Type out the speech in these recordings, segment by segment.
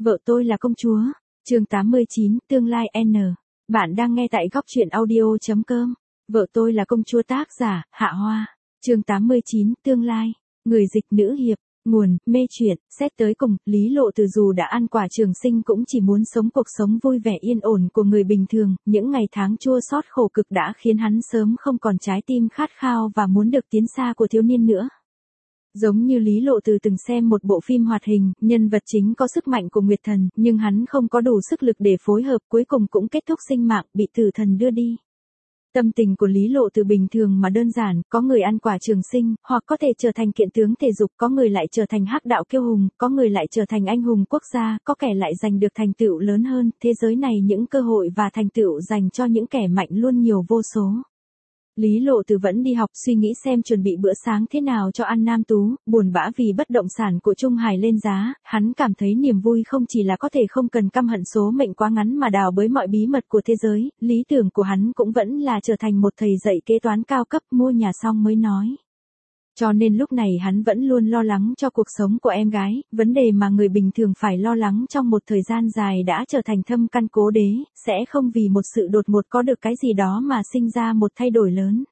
Vợ tôi là công chúa. Chương 89, tương lai N. Bạn đang nghe tại góc truyện audio.com. Vợ tôi là công chúa, tác giả, Hạ Hoa. Chương 89, tương lai. Người dịch nữ hiệp. Nguồn, mê truyện. Xét tới cùng, Lý Lộ Từ dù đã ăn quả trường sinh cũng chỉ muốn sống cuộc sống vui vẻ yên ổn của người bình thường. Những ngày tháng chua xót khổ cực đã khiến hắn sớm không còn trái tim khát khao và muốn được tiến xa của thiếu niên nữa. Giống như Lý Lộ Từ từng xem một bộ phim hoạt hình, nhân vật chính có sức mạnh của Nguyệt Thần, nhưng hắn không có đủ sức lực để phối hợp, cuối cùng cũng kết thúc sinh mạng, bị Tử Thần đưa đi. Tâm tình của Lý Lộ Từ bình thường mà đơn giản, có người ăn quả trường sinh, hoặc có thể trở thành kiện tướng thể dục, có người lại trở thành hắc đạo kiêu hùng, có người lại trở thành anh hùng quốc gia, có kẻ lại giành được thành tựu lớn hơn. Thế giới này những cơ hội và thành tựu dành cho những kẻ mạnh luôn nhiều vô số. Lý Lộ Từ vẫn đi học, suy nghĩ xem chuẩn bị bữa sáng thế nào cho An Nam Tú, buồn bã vì bất động sản của Trung Hải lên giá, hắn cảm thấy niềm vui không chỉ là có thể không cần căm hận số mệnh quá ngắn mà đào bới mọi bí mật của thế giới, lý tưởng của hắn cũng vẫn là trở thành một thầy dạy kế toán cao cấp, mua nhà xong mới nói. Cho nên lúc này hắn vẫn luôn lo lắng cho cuộc sống của em gái, vấn đề mà người bình thường phải lo lắng trong một thời gian dài đã trở thành thâm căn cố đế, sẽ không vì một sự đột ngột có được cái gì đó mà sinh ra một thay đổi lớn.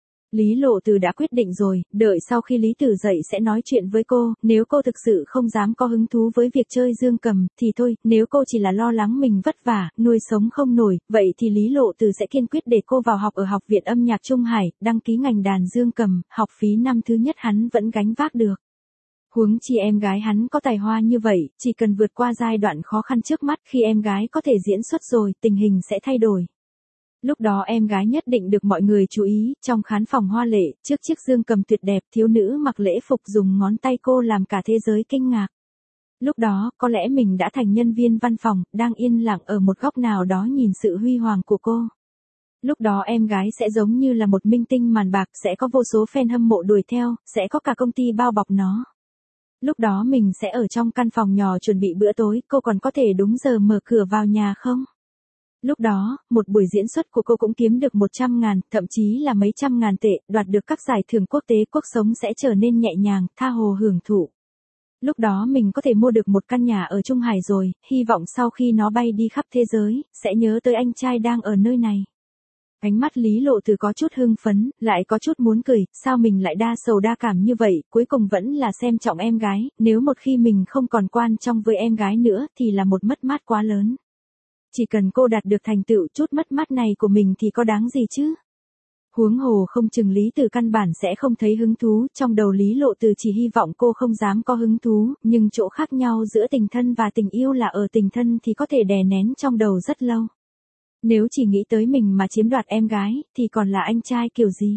Lý Lộ Từ đã quyết định rồi, đợi sau khi Lý Tử dậy sẽ nói chuyện với cô, nếu cô thực sự không dám có hứng thú với việc chơi dương cầm, thì thôi, nếu cô chỉ là lo lắng mình vất vả, nuôi sống không nổi, vậy thì Lý Lộ Từ sẽ kiên quyết để cô vào học ở Học viện Âm nhạc Trung Hải, đăng ký ngành đàn dương cầm, học phí năm thứ nhất hắn vẫn gánh vác được. Huống chi em gái hắn có tài hoa như vậy, chỉ cần vượt qua giai đoạn khó khăn trước mắt, khi em gái có thể diễn xuất rồi, tình hình sẽ thay đổi. Lúc đó em gái nhất định được mọi người chú ý, trong khán phòng hoa lệ, trước chiếc dương cầm tuyệt đẹp, thiếu nữ mặc lễ phục dùng ngón tay cô làm cả thế giới kinh ngạc. Lúc đó, có lẽ mình đã thành nhân viên văn phòng, đang yên lặng ở một góc nào đó nhìn sự huy hoàng của cô. Lúc đó em gái sẽ giống như là một minh tinh màn bạc, sẽ có vô số fan hâm mộ đuổi theo, sẽ có cả công ty bao bọc nó. Lúc đó mình sẽ ở trong căn phòng nhỏ chuẩn bị bữa tối, cô còn có thể đúng giờ mở cửa vào nhà không? Lúc đó, một buổi diễn xuất của cô cũng kiếm được 100.000, thậm chí là mấy trăm ngàn tệ, đoạt được các giải thưởng quốc tế, cuộc sống sẽ trở nên nhẹ nhàng, tha hồ hưởng thụ. Lúc đó mình có thể mua được một căn nhà ở Trung Hải rồi, hy vọng sau khi nó bay đi khắp thế giới, sẽ nhớ tới anh trai đang ở nơi này. Ánh mắt Lý Lộ Từ có chút hưng phấn, lại có chút muốn cười, sao mình lại đa sầu đa cảm như vậy, cuối cùng vẫn là xem trọng em gái, nếu một khi mình không còn quan trọng với em gái nữa thì là một mất mát quá lớn. Chỉ cần cô đạt được thành tựu, chút mất mát này của mình thì có đáng gì chứ? Huống hồ không chừng Lý Tử căn bản sẽ không thấy hứng thú, trong đầu Lý Lộ Từ chỉ hy vọng cô không dám có hứng thú, nhưng chỗ khác nhau giữa tình thân và tình yêu là ở tình thân thì có thể đè nén trong đầu rất lâu. Nếu chỉ nghĩ tới mình mà chiếm đoạt em gái, thì còn là anh trai kiểu gì?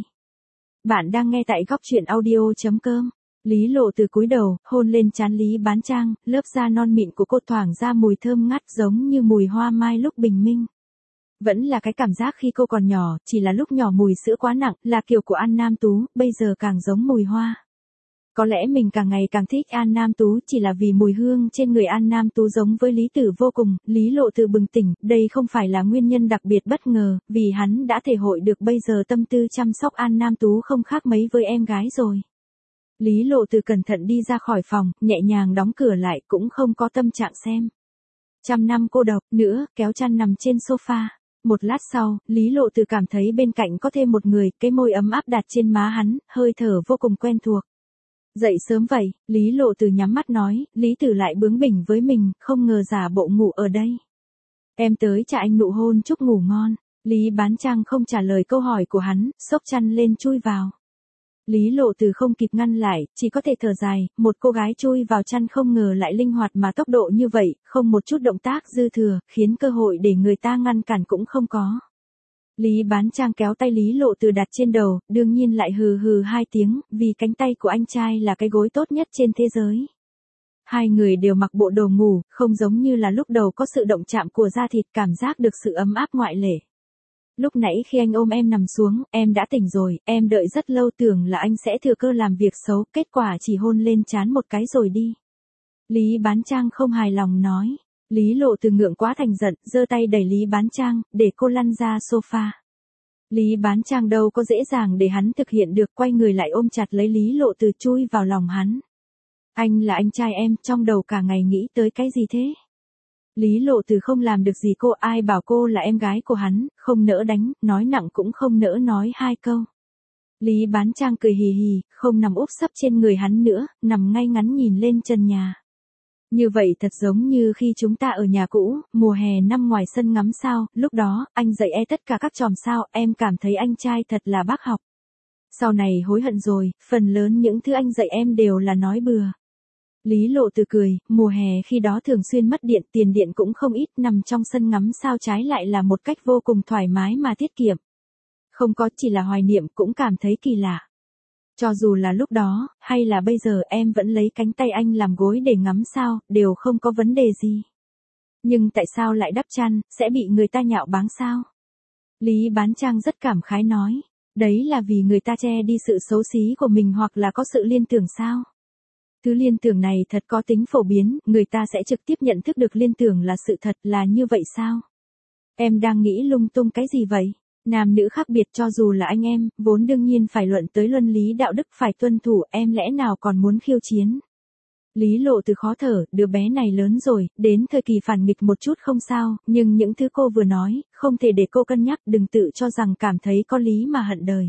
Bạn đang nghe tại góc truyện audio.com. Lý Lộ Từ cúi đầu, hôn lên trán Lý Bán Trang, lớp da non mịn của cô thoảng ra mùi thơm ngát giống như mùi hoa mai lúc bình minh. Vẫn là cái cảm giác khi cô còn nhỏ, chỉ là lúc nhỏ mùi sữa quá nặng, là kiểu của An Nam Tú, bây giờ càng giống mùi hoa. Có lẽ mình càng ngày càng thích An Nam Tú chỉ là vì mùi hương trên người An Nam Tú giống với Lý Tử vô cùng. Lý Lộ Từ bừng tỉnh, đây không phải là nguyên nhân đặc biệt bất ngờ, vì hắn đã thể hội được bây giờ tâm tư chăm sóc An Nam Tú không khác mấy với em gái rồi. Lý Lộ Từ cẩn thận đi ra khỏi phòng, nhẹ nhàng đóng cửa lại, cũng không có tâm trạng xem. Trăm năm cô độc nữa, kéo chăn nằm trên sofa. Một lát sau, Lý Lộ Từ cảm thấy bên cạnh có thêm một người, cái môi ấm áp đặt trên má hắn, hơi thở vô cùng quen thuộc. Dậy sớm vậy, Lý Lộ Từ nhắm mắt nói, Lý Tử lại bướng bỉnh với mình, không ngờ giả bộ ngủ ở đây. Em tới cho anh nụ hôn chúc ngủ ngon. Lý Bán Trang không trả lời câu hỏi của hắn, xốc chăn lên chui vào. Lý Lộ Từ không kịp ngăn lại, chỉ có thể thở dài, một cô gái chui vào chăn không ngờ lại linh hoạt mà tốc độ như vậy, không một chút động tác dư thừa, khiến cơ hội để người ta ngăn cản cũng không có. Lý Bán Trang kéo tay Lý Lộ Từ đặt trên đầu, đương nhiên lại hừ hừ hai tiếng, vì cánh tay của anh trai là cái gối tốt nhất trên thế giới. Hai người đều mặc bộ đồ ngủ, không giống như là lúc đầu có sự động chạm của da thịt, cảm giác được sự ấm áp ngoại lệ. Lúc nãy khi anh ôm em nằm xuống, em đã tỉnh rồi, em đợi rất lâu tưởng là anh sẽ thừa cơ làm việc xấu, kết quả chỉ hôn lên trán một cái rồi đi. Lý Bán Trang không hài lòng nói. Lý Lộ Từ ngượng quá thành giận, giơ tay đẩy Lý Bán Trang, để cô lăn ra sofa. Lý Bán Trang đâu có dễ dàng để hắn thực hiện được, quay người lại ôm chặt lấy Lý Lộ Từ chui vào lòng hắn. Anh là anh trai em, trong đầu cả ngày nghĩ tới cái gì thế? Lý Lộ Từ không làm được gì cô, ai bảo cô là em gái của hắn, không nỡ đánh, nói nặng cũng không nỡ nói hai câu. Lý Bán Trang cười hì hì, không nằm úp sấp trên người hắn nữa, nằm ngay ngắn nhìn lên trần nhà. Như vậy thật giống như khi chúng ta ở nhà cũ, mùa hè năm ngoài sân ngắm sao, lúc đó, anh dạy tất cả các chòm sao, em cảm thấy anh trai thật là bác học. Sau này hối hận rồi, phần lớn những thứ anh dạy em đều là nói bừa. Lý Lộ Từ cười, mùa hè khi đó thường xuyên mất điện, tiền điện cũng không ít, nằm trong sân ngắm sao trái lại là một cách vô cùng thoải mái mà tiết kiệm. Không có, chỉ là hoài niệm, cũng cảm thấy kỳ lạ. Cho dù là lúc đó, hay là bây giờ em vẫn lấy cánh tay anh làm gối để ngắm sao, đều không có vấn đề gì. Nhưng tại sao lại đắp chăn, sẽ bị người ta nhạo báng sao? Lý Bán Trang rất cảm khái nói, đấy là vì người ta che đi sự xấu xí của mình hoặc là có sự liên tưởng sao? Thứ liên tưởng này thật có tính phổ biến, người ta sẽ trực tiếp nhận thức được liên tưởng là sự thật, là như vậy sao? Em đang nghĩ lung tung cái gì vậy? Nam nữ khác biệt, cho dù là anh em, vốn đương nhiên phải luận tới luân lý đạo đức, phải tuân thủ, em lẽ nào còn muốn khiêu chiến? Lý Lộ Từ khó thở, đứa bé này lớn rồi, đến thời kỳ phản nghịch một chút không sao, nhưng những thứ cô vừa nói, không thể để cô cân nhắc, đừng tự cho rằng cảm thấy có lý mà hận đời.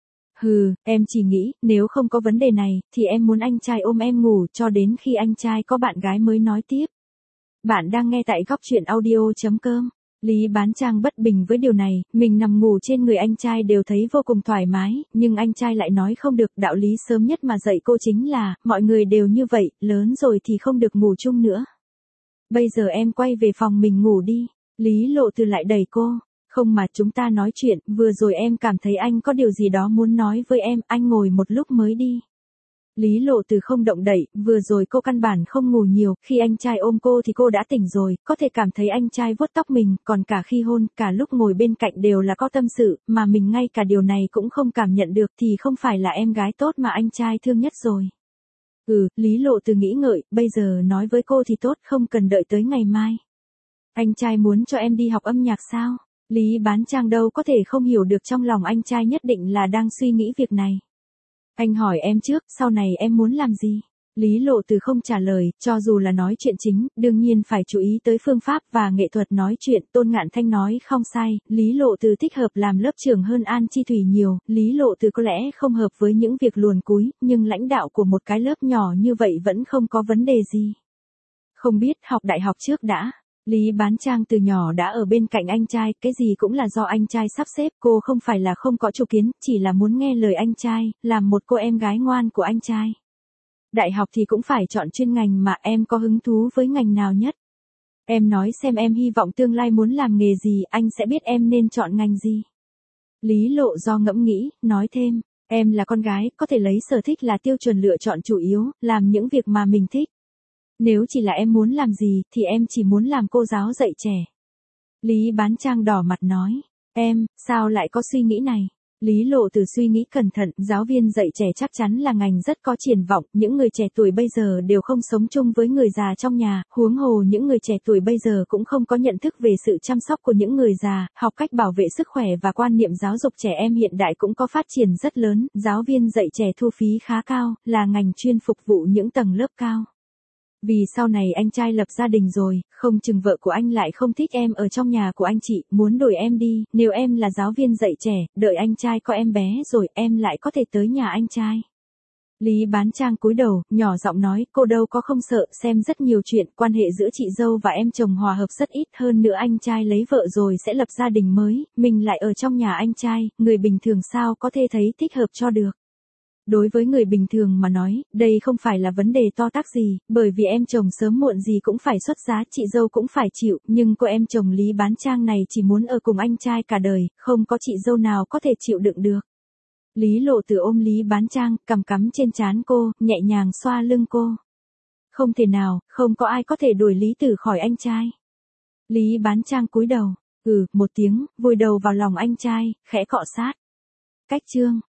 Hừ, em chỉ nghĩ, nếu không có vấn đề này, thì em muốn anh trai ôm em ngủ cho đến khi anh trai có bạn gái mới nói tiếp. Bạn đang nghe tại góc truyện audio.com. Lý Bán Trang bất bình với điều này, mình nằm ngủ trên người anh trai đều thấy vô cùng thoải mái, nhưng anh trai lại nói không được, đạo lý sớm nhất mà dạy cô chính là, mọi người đều như vậy, lớn rồi thì không được ngủ chung nữa. Bây giờ em quay về phòng mình ngủ đi. Lý Lộ Từ lại đẩy cô. Không mà chúng ta nói chuyện, vừa rồi em cảm thấy anh có điều gì đó muốn nói với em, anh ngồi một lúc mới đi. Lý Lộ Từ không động đậy, vừa rồi cô căn bản không ngủ nhiều, khi anh trai ôm cô thì cô đã tỉnh rồi, có thể cảm thấy anh trai vuốt tóc mình, còn cả khi hôn, cả lúc ngồi bên cạnh đều là có tâm sự, mà mình ngay cả điều này cũng không cảm nhận được thì không phải là em gái tốt mà anh trai thương nhất rồi. Lý Lộ Từ nghĩ ngợi, bây giờ nói với cô thì tốt, không cần đợi tới ngày mai. Anh trai muốn cho em đi học âm nhạc sao? Lý Bán Trang đâu có thể không hiểu được trong lòng anh trai nhất định là đang suy nghĩ việc này. Anh hỏi em trước, sau này em muốn làm gì? Lý Lộ Từ không trả lời, cho dù là nói chuyện chính, đương nhiên phải chú ý tới phương pháp và nghệ thuật nói chuyện, Tôn Ngạn Thanh nói không sai, Lý Lộ Từ thích hợp làm lớp trưởng hơn An Chi Thủy nhiều, Lý Lộ Từ có lẽ không hợp với những việc luồn cúi, nhưng lãnh đạo của một cái lớp nhỏ như vậy vẫn không có vấn đề gì. Không biết, học đại học trước đã. Lý Bán Trang từ nhỏ đã ở bên cạnh anh trai, cái gì cũng là do anh trai sắp xếp, cô không phải là không có chủ kiến, chỉ là muốn nghe lời anh trai, làm một cô em gái ngoan của anh trai. Đại học thì cũng phải chọn chuyên ngành mà em có hứng thú với ngành nào nhất. Em nói xem em hy vọng tương lai muốn làm nghề gì, anh sẽ biết em nên chọn ngành gì. Lý Lộ do ngẫm nghĩ, nói thêm, em là con gái, có thể lấy sở thích là tiêu chuẩn lựa chọn chủ yếu, làm những việc mà mình thích. Nếu chỉ là em muốn làm gì, thì em chỉ muốn làm cô giáo dạy trẻ. Lý Bán Trang đỏ mặt nói, em, sao lại có suy nghĩ này? Lý Lộ Từ suy nghĩ cẩn thận, giáo viên dạy trẻ chắc chắn là ngành rất có triển vọng, những người trẻ tuổi bây giờ đều không sống chung với người già trong nhà, huống hồ những người trẻ tuổi bây giờ cũng không có nhận thức về sự chăm sóc của những người già, học cách bảo vệ sức khỏe và quan niệm giáo dục trẻ em hiện đại cũng có phát triển rất lớn, giáo viên dạy trẻ thu phí khá cao, là ngành chuyên phục vụ những tầng lớp cao. Vì sau này anh trai lập gia đình rồi, không chừng vợ của anh lại không thích em ở trong nhà của anh chị, muốn đổi em đi, nếu em là giáo viên dạy trẻ, đợi anh trai có em bé rồi, em lại có thể tới nhà anh trai. Lý Bán Trang cúi đầu, nhỏ giọng nói, cô đâu có không sợ, xem rất nhiều chuyện, quan hệ giữa chị dâu và em chồng hòa hợp rất ít, hơn nữa anh trai lấy vợ rồi sẽ lập gia đình mới, mình lại ở trong nhà anh trai, người bình thường sao có thể thấy thích hợp cho được. Đối với người bình thường mà nói, đây không phải là vấn đề to tát gì, bởi vì em chồng sớm muộn gì cũng phải xuất giá, chị dâu cũng phải chịu, nhưng cô em chồng Lý Bán Trang này chỉ muốn ở cùng anh trai cả đời, không có chị dâu nào có thể chịu đựng được. Lý Lộ Từ ôm Lý Bán Trang, cằm cắm trên trán cô, nhẹ nhàng xoa lưng cô. Không thể nào, không có ai có thể đuổi Lý Tử khỏi anh trai. Lý Bán Trang cúi đầu, một tiếng, vùi đầu vào lòng anh trai, khẽ cọ sát. Cách chương